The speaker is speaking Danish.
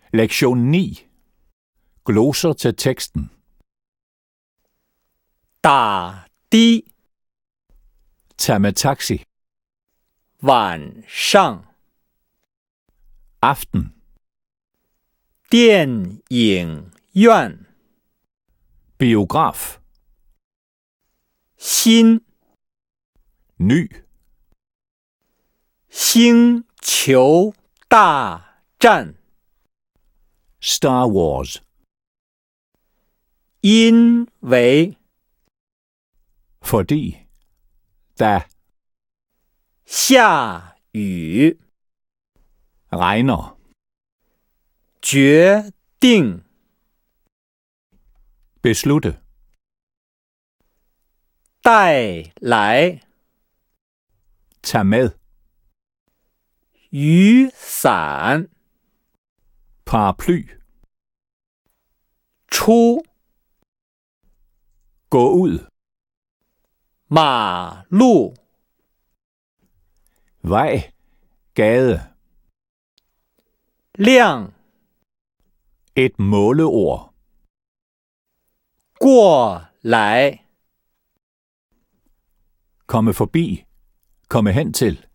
Lektion 9. Gloser til teksten. 打的 Tag med taxi. 晚上 Aften. 电影院 Biograf. 新 Ny. 星球大战 Star Wars. 因为 Fordi. Da. 下雨 Regner. 决定 Beslutte. 带来 Tag med. 雨伞 Paraply. 出 Gå ud. 马路 Vej. Gade. 亮 Et måleord. 过来 Komme forbi. Komme hen til.